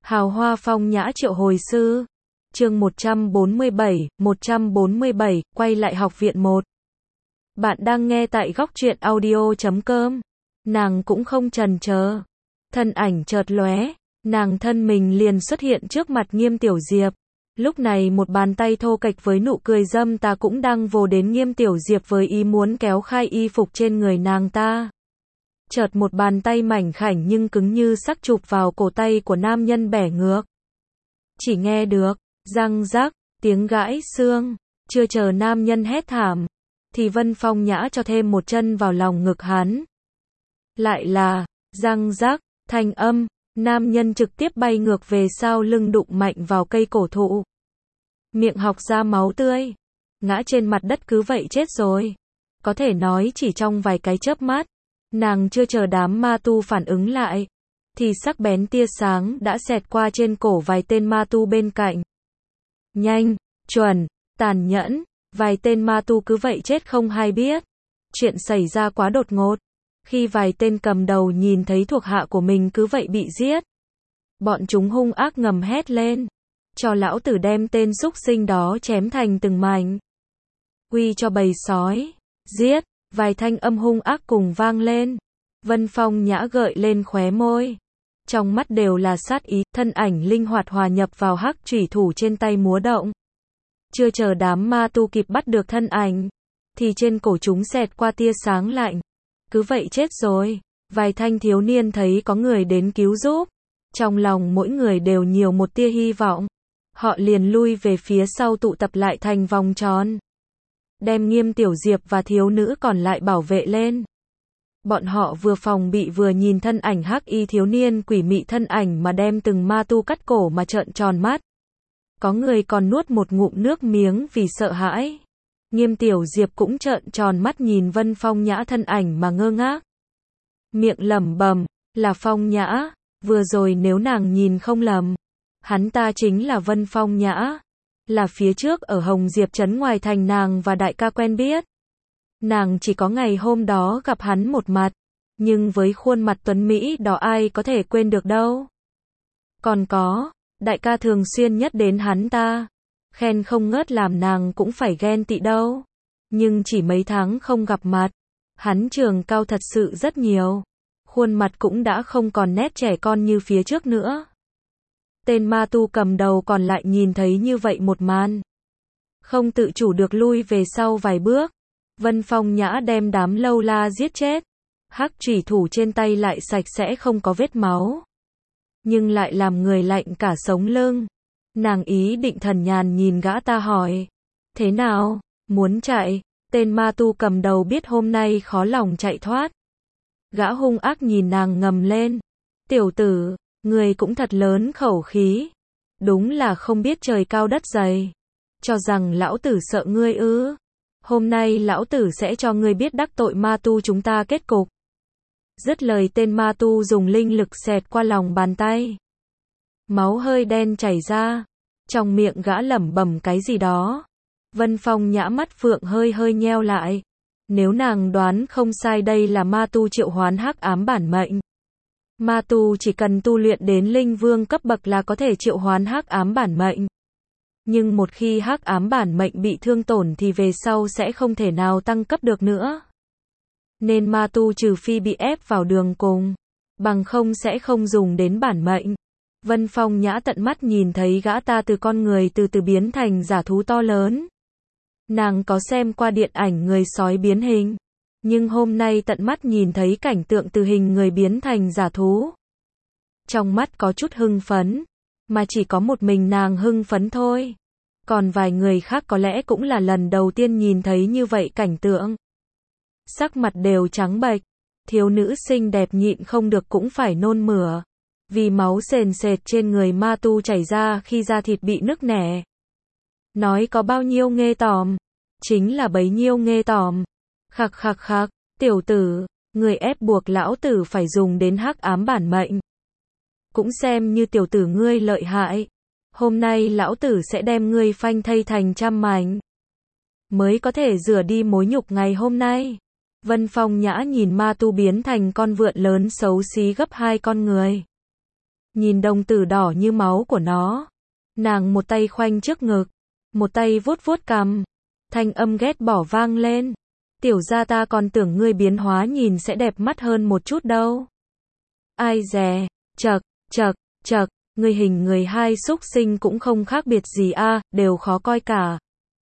Hào hoa phong nhã triệu hồi sư. Chương 147, quay lại học viện 1. Bạn đang nghe tại góc truyện audio.com. Nàng cũng không chần chờ. Thân ảnh chợt lóe, nàng thân mình liền xuất hiện trước mặt Nghiêm Tiểu Diệp. Lúc này một bàn tay thô kệch với nụ cười dâm tà cũng đang vồ đến Nghiêm Tiểu Diệp với ý muốn kéo khai y phục trên người nàng ta. Chợt một bàn tay mảnh khảnh nhưng cứng như sắt chụp vào cổ tay của nam nhân bẻ ngược. Chỉ nghe được răng rắc, tiếng gãi xương, chưa chờ nam nhân hét thảm, thì Vân Phong Nhã cho thêm một chân vào lòng ngực hắn. Lại là răng rắc, thanh âm, nam nhân trực tiếp bay ngược về sau lưng đụng mạnh vào cây cổ thụ. Miệng học ra máu tươi, ngã trên mặt đất cứ vậy chết rồi. Có thể nói chỉ trong vài cái chớp mắt, nàng chưa chờ đám ma tu phản ứng lại, thì sắc bén tia sáng đã xẹt qua trên cổ vài tên ma tu bên cạnh. Nhanh, chuẩn, tàn nhẫn, vài tên ma tu cứ vậy chết không hay biết. Chuyện xảy ra quá đột ngột. Khi vài tên cầm đầu nhìn thấy thuộc hạ của mình cứ vậy bị giết, bọn chúng hung ác ngầm hét lên, cho lão tử đem tên súc sinh đó chém thành từng mảnh. Quy cho bầy sói, giết, vài thanh âm hung ác cùng vang lên. Vân Phong Nhã gợi lên khóe môi, trong mắt đều là sát ý, thân ảnh linh hoạt hòa nhập vào hắc chủy thủ trên tay múa động. Chưa chờ đám ma tu kịp bắt được thân ảnh, thì trên cổ chúng xẹt qua tia sáng lạnh. Cứ vậy chết rồi. Vài thanh thiếu niên thấy có người đến cứu giúp, trong lòng mỗi người đều nhiều một tia hy vọng. Họ liền lui về phía sau tụ tập lại thành vòng tròn, đem Nghiêm Tiểu Diệp và thiếu nữ còn lại bảo vệ lên. Bọn họ vừa phòng bị vừa nhìn thân ảnh hắc y thiếu niên quỷ mị thân ảnh mà đem từng ma tu cắt cổ mà trợn tròn mắt. Có người còn nuốt một ngụm nước miếng vì sợ hãi. Nghiêm Tiểu Diệp cũng trợn tròn mắt nhìn Vân Phong Nhã thân ảnh mà ngơ ngác. Miệng lẩm bẩm, là Phong Nhã, vừa rồi nếu nàng nhìn không lầm, hắn ta chính là Vân Phong Nhã, là phía trước ở Hồng Diệp trấn ngoài thành nàng và đại ca quen biết. Nàng chỉ có ngày hôm đó gặp hắn một mặt, nhưng với khuôn mặt tuấn mỹ đó ai có thể quên được đâu. Còn có, đại ca thường xuyên nhắc đến hắn ta, khen không ngớt làm nàng cũng phải ghen tị đâu. Nhưng chỉ mấy tháng không gặp mặt, hắn trường cao thật sự rất nhiều, khuôn mặt cũng đã không còn nét trẻ con như phía trước nữa. Tên ma tu cầm đầu còn lại nhìn thấy như vậy một màn, không tự chủ được lui về sau vài bước. Vân Phong Nhã đem đám lâu la giết chết, hắc chủy thủ trên tay lại sạch sẽ không có vết máu, nhưng lại làm người lạnh cả sống lưng. Nàng ý định thần nhàn nhìn gã ta hỏi, thế nào, muốn chạy? Tên ma tu cầm đầu biết hôm nay khó lòng chạy thoát. Gã hung ác nhìn nàng ngầm lên, tiểu tử, người cũng thật lớn khẩu khí, đúng là không biết trời cao đất dày, cho rằng lão tử sợ ngươi ư? Hôm nay lão tử sẽ cho ngươi biết đắc tội ma tu chúng ta kết cục. Dứt lời tên ma tu dùng linh lực xẹt qua lòng bàn tay. Máu hơi đen chảy ra, trong miệng gã lẩm bẩm cái gì đó. Vân Phong Nhã mắt phượng hơi hơi nheo lại. Nếu nàng đoán không sai đây là ma tu triệu hoán hắc ám bản mệnh. Ma tu chỉ cần tu luyện đến linh vương cấp bậc là có thể triệu hoán hắc ám bản mệnh. Nhưng một khi hắc ám bản mệnh bị thương tổn thì về sau sẽ không thể nào tăng cấp được nữa. Nên ma tu trừ phi bị ép vào đường cùng, bằng không sẽ không dùng đến bản mệnh. Vân Phong Nhã tận mắt nhìn thấy gã ta từ con người từ từ biến thành giả thú to lớn. Nàng có xem qua điện ảnh người sói biến hình, nhưng hôm nay tận mắt nhìn thấy cảnh tượng từ hình người biến thành giả thú. Trong mắt có chút hưng phấn, mà chỉ có một mình nàng hưng phấn thôi. Còn vài người khác có lẽ cũng là lần đầu tiên nhìn thấy như vậy cảnh tượng. Sắc mặt đều trắng bệch, thiếu nữ xinh đẹp nhịn không được cũng phải nôn mửa, vì máu sền sệt trên người ma tu chảy ra khi da thịt bị nứt nẻ. Nói có bao nhiêu nghê tởm, chính là bấy nhiêu nghê tởm. Khặc khặc khặc, tiểu tử, người ép buộc lão tử phải dùng đến hắc ám bản mệnh. Cũng xem như tiểu tử ngươi lợi hại. Hôm nay lão tử sẽ đem ngươi phanh thây thành trăm mảnh, mới có thể rửa đi mối nhục ngày hôm nay. Vân Phong Nhã nhìn ma tu biến thành con vượn lớn xấu xí gấp 2 con người. Nhìn đồng tử đỏ như máu của nó. Nàng một tay khoanh trước ngực, một tay vuốt vuốt cằm. Thanh âm ghét bỏ vang lên. Tiểu gia ta còn tưởng ngươi biến hóa nhìn sẽ đẹp mắt hơn một chút đâu. Ai dè, chậc, chậc, chậc, ngươi hình người hai xúc sinh cũng không khác biệt gì a, đều khó coi cả.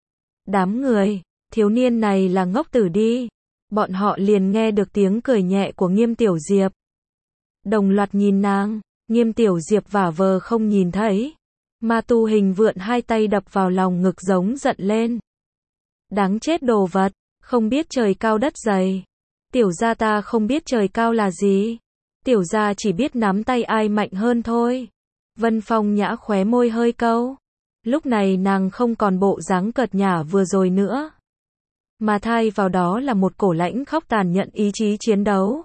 Đám người, thiếu niên này là ngốc tử đi. Bọn họ liền nghe được tiếng cười nhẹ của Nghiêm Tiểu Diệp. Đồng loạt nhìn nàng, Nghiêm Tiểu Diệp vả vờ không nhìn thấy. Ma tu hình vượn hai tay đập vào lòng ngực giống giận lên. Đáng chết đồ vật, không biết trời cao đất dày. Tiểu gia ta không biết trời cao là gì. Tiểu gia chỉ biết nắm tay ai mạnh hơn thôi. Vân Phong Nhã khóe môi hơi câu. Lúc này nàng không còn bộ dáng cợt nhả vừa rồi nữa. Mà thay vào đó là một cổ lãnh khốc tàn nhẫn ý chí chiến đấu.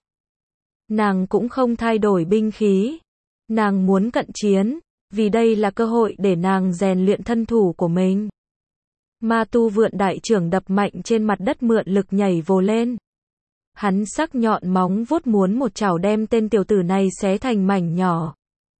Nàng cũng không thay đổi binh khí. Nàng muốn cận chiến, vì đây là cơ hội để nàng rèn luyện thân thủ của mình. Ma tu vượn đại trưởng đập mạnh trên mặt đất mượn lực nhảy vồ lên. Hắn sắc nhọn móng vuốt muốn một chảo đem tên tiểu tử này xé thành mảnh nhỏ.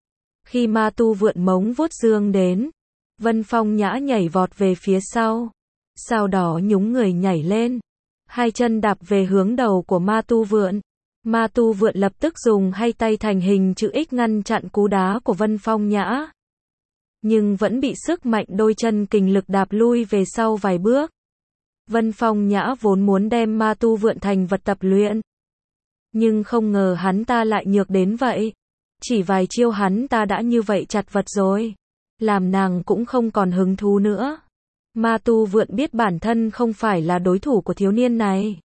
Khi ma tu vượn móng vuốt dương đến, Vân Phong Nhã nhảy vọt về phía sau. Sau đó nhúng người nhảy lên. Hai chân đạp về hướng đầu của ma tu vượn. Ma tu vượn lập tức dùng hai tay thành hình chữ X ngăn chặn cú đá của Vân Phong Nhã. Nhưng vẫn bị sức mạnh đôi chân kình lực đạp lui về sau vài bước. Vân Phong Nhã vốn muốn đem ma tu vượn thành vật tập luyện. Nhưng không ngờ hắn ta lại nhược đến vậy. Chỉ vài chiêu hắn ta đã như vậy chặt vật rồi. Làm nàng cũng không còn hứng thú nữa. Ma tu vượn biết bản thân không phải là đối thủ của thiếu niên này.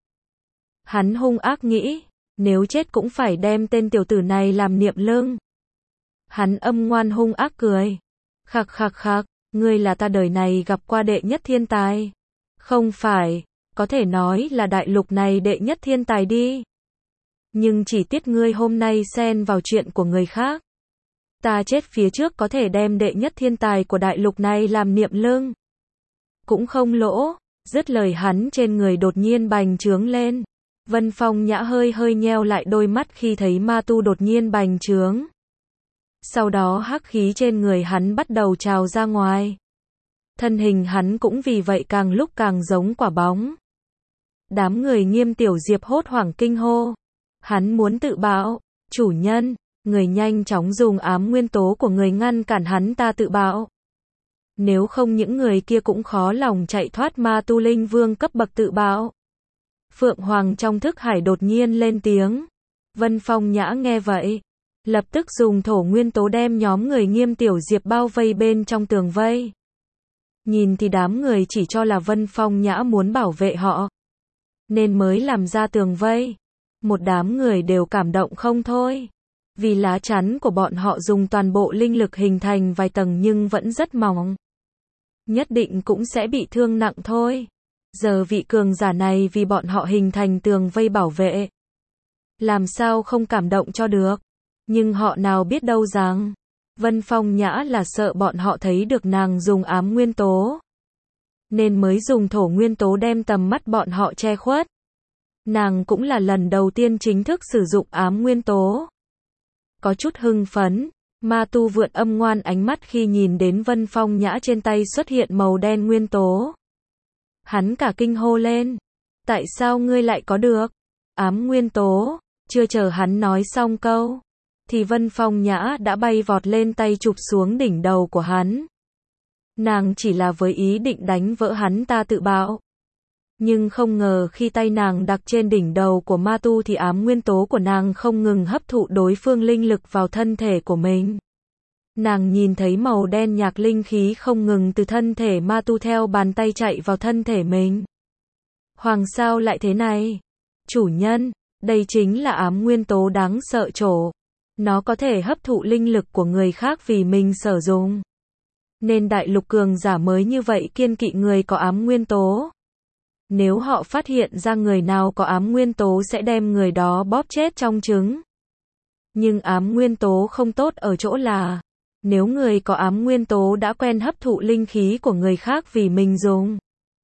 Hắn hung ác nghĩ, nếu chết cũng phải đem tên tiểu tử này làm niệm lưng. Hắn âm ngoan hung ác cười. Khặc khặc khặc, ngươi là ta đời này gặp qua đệ nhất thiên tài. Không phải, có thể nói là đại lục này đệ nhất thiên tài đi. Nhưng chỉ tiếc ngươi hôm nay xen vào chuyện của người khác. Ta chết phía trước có thể đem đệ nhất thiên tài của đại lục này làm niệm lưng. Cũng không lỗ, dứt lời hắn trên người đột nhiên bành trướng lên. Vân Phong Nhã hơi hơi nheo lại đôi mắt khi thấy ma tu đột nhiên bành trướng. Sau đó hắc khí trên người hắn bắt đầu trào ra ngoài. Thân hình hắn cũng vì vậy càng lúc càng giống quả bóng. Đám người Nghiêm Tiểu Diệp hốt hoảng kinh hô. Hắn muốn tự bạo, chủ nhân, người nhanh chóng dùng ám nguyên tố của người ngăn cản hắn ta tự bạo. Nếu không những người kia cũng khó lòng chạy thoát ma tu linh vương cấp bậc tự bạo. Phượng Hoàng trong thức hải đột nhiên lên tiếng. Vân Phong Nhã nghe vậy, lập tức dùng thổ nguyên tố đem nhóm người Nghiêm Tiểu Diệp bao vây bên trong tường vây. Nhìn thì đám người chỉ cho là Vân Phong Nhã muốn bảo vệ họ, nên mới làm ra tường vây. Một đám người đều cảm động không thôi. Vì lá chắn của bọn họ dùng toàn bộ linh lực hình thành vài tầng nhưng vẫn rất mỏng. Nhất định cũng sẽ bị thương nặng thôi. Giờ vị cường giả này vì bọn họ hình thành tường vây bảo vệ. Làm sao không cảm động cho được. Nhưng họ nào biết đâu rằng Vân Phong Nhã là sợ bọn họ thấy được nàng dùng ám nguyên tố, nên mới dùng thổ nguyên tố đem tầm mắt bọn họ che khuất. Nàng cũng là lần đầu tiên chính thức sử dụng ám nguyên tố. Có chút hưng phấn, ma tu vượn âm ngoan ánh mắt khi nhìn đến Vân Phong Nhã trên tay xuất hiện màu đen nguyên tố. Hắn cả kinh hô lên. Tại sao ngươi lại có được ám nguyên tố? Chưa chờ hắn nói xong câu, thì Vân Phong Nhã đã bay vọt lên tay chụp xuống đỉnh đầu của hắn. Nàng chỉ là với ý định đánh vỡ hắn ta tự bạo. Nhưng không ngờ khi tay nàng đặt trên đỉnh đầu của ma tu thì ám nguyên tố của nàng không ngừng hấp thụ đối phương linh lực vào thân thể của mình. Nàng nhìn thấy màu đen nhạc linh khí không ngừng từ thân thể ma tu theo bàn tay chạy vào thân thể mình. Hoàng sao lại thế này? Chủ nhân, đây chính là ám nguyên tố đáng sợ chỗ. Nó có thể hấp thụ linh lực của người khác vì mình sử dụng. Nên đại lục cường giả mới như vậy kiêng kỵ người có ám nguyên tố. Nếu họ phát hiện ra người nào có ám nguyên tố sẽ đem người đó bóp chết trong trứng. Nhưng ám nguyên tố không tốt ở chỗ là, nếu người có ám nguyên tố đã quen hấp thụ linh khí của người khác vì mình dùng.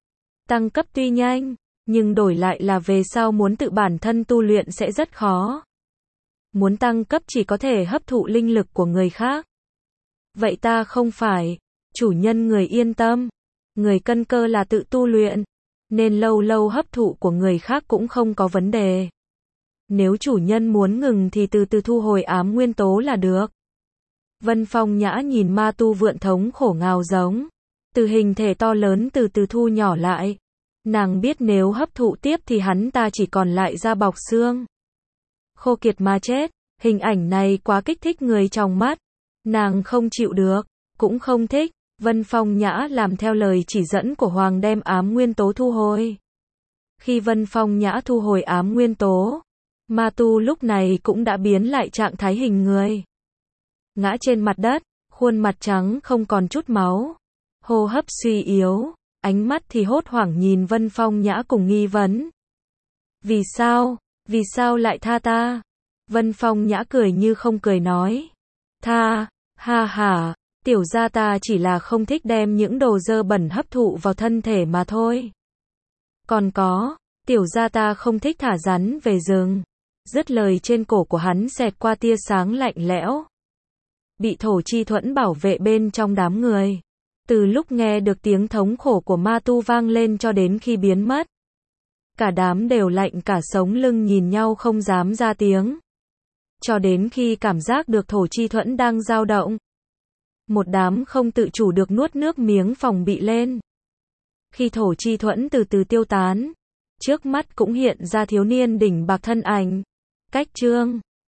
Tăng cấp tuy nhanh, nhưng đổi lại là về sau muốn tự bản thân tu luyện sẽ rất khó. Muốn tăng cấp chỉ có thể hấp thụ linh lực của người khác. Vậy ta không phải. Chủ nhân người yên tâm. Người căn cơ là tự tu luyện. Nên lâu lâu hấp thụ của người khác cũng không có vấn đề. Nếu chủ nhân muốn ngừng thì từ từ thu hồi ám nguyên tố là được. Vân Phong Nhã nhìn ma tu vượn thống khổ ngào giống. Từ hình thể to lớn từ từ thu nhỏ lại. Nàng biết nếu hấp thụ tiếp thì hắn ta chỉ còn lại da bọc xương. Khô kiệt mà chết. Hình ảnh này quá kích thích người trong mắt. Nàng không chịu được, cũng không thích. Vân Phong Nhã làm theo lời chỉ dẫn của Hoàng đem ám nguyên tố thu hồi. Khi Vân Phong Nhã thu hồi ám nguyên tố, ma tu lúc này cũng đã biến lại trạng thái hình người. Ngã trên mặt đất, khuôn mặt trắng không còn chút máu. Hô hấp suy yếu, ánh mắt thì hốt hoảng nhìn Vân Phong Nhã cùng nghi vấn. Vì sao? Vì sao lại tha ta? Vân Phong Nhã cười như không cười nói. Tha, ha ha, tiểu gia ta chỉ là không thích đem những đồ dơ bẩn hấp thụ vào thân thể mà thôi. Còn có, tiểu gia ta không thích thả rắn về rừng. Dứt lời trên cổ của hắn xẹt qua tia sáng lạnh lẽo. Bị thổ chi thuẫn bảo vệ bên trong đám người. Từ lúc nghe được tiếng thống khổ của ma tu vang lên cho đến khi biến mất. Cả đám đều lạnh cả sống lưng nhìn nhau không dám ra tiếng. Cho đến khi cảm giác được thổ chi thuẫn đang dao động. Một đám không tự chủ được nuốt nước miếng phòng bị lên. Khi thổ chi thuẫn từ từ tiêu tán, trước mắt cũng hiện ra thiếu niên đỉnh bạc thân ảnh. Cách Trương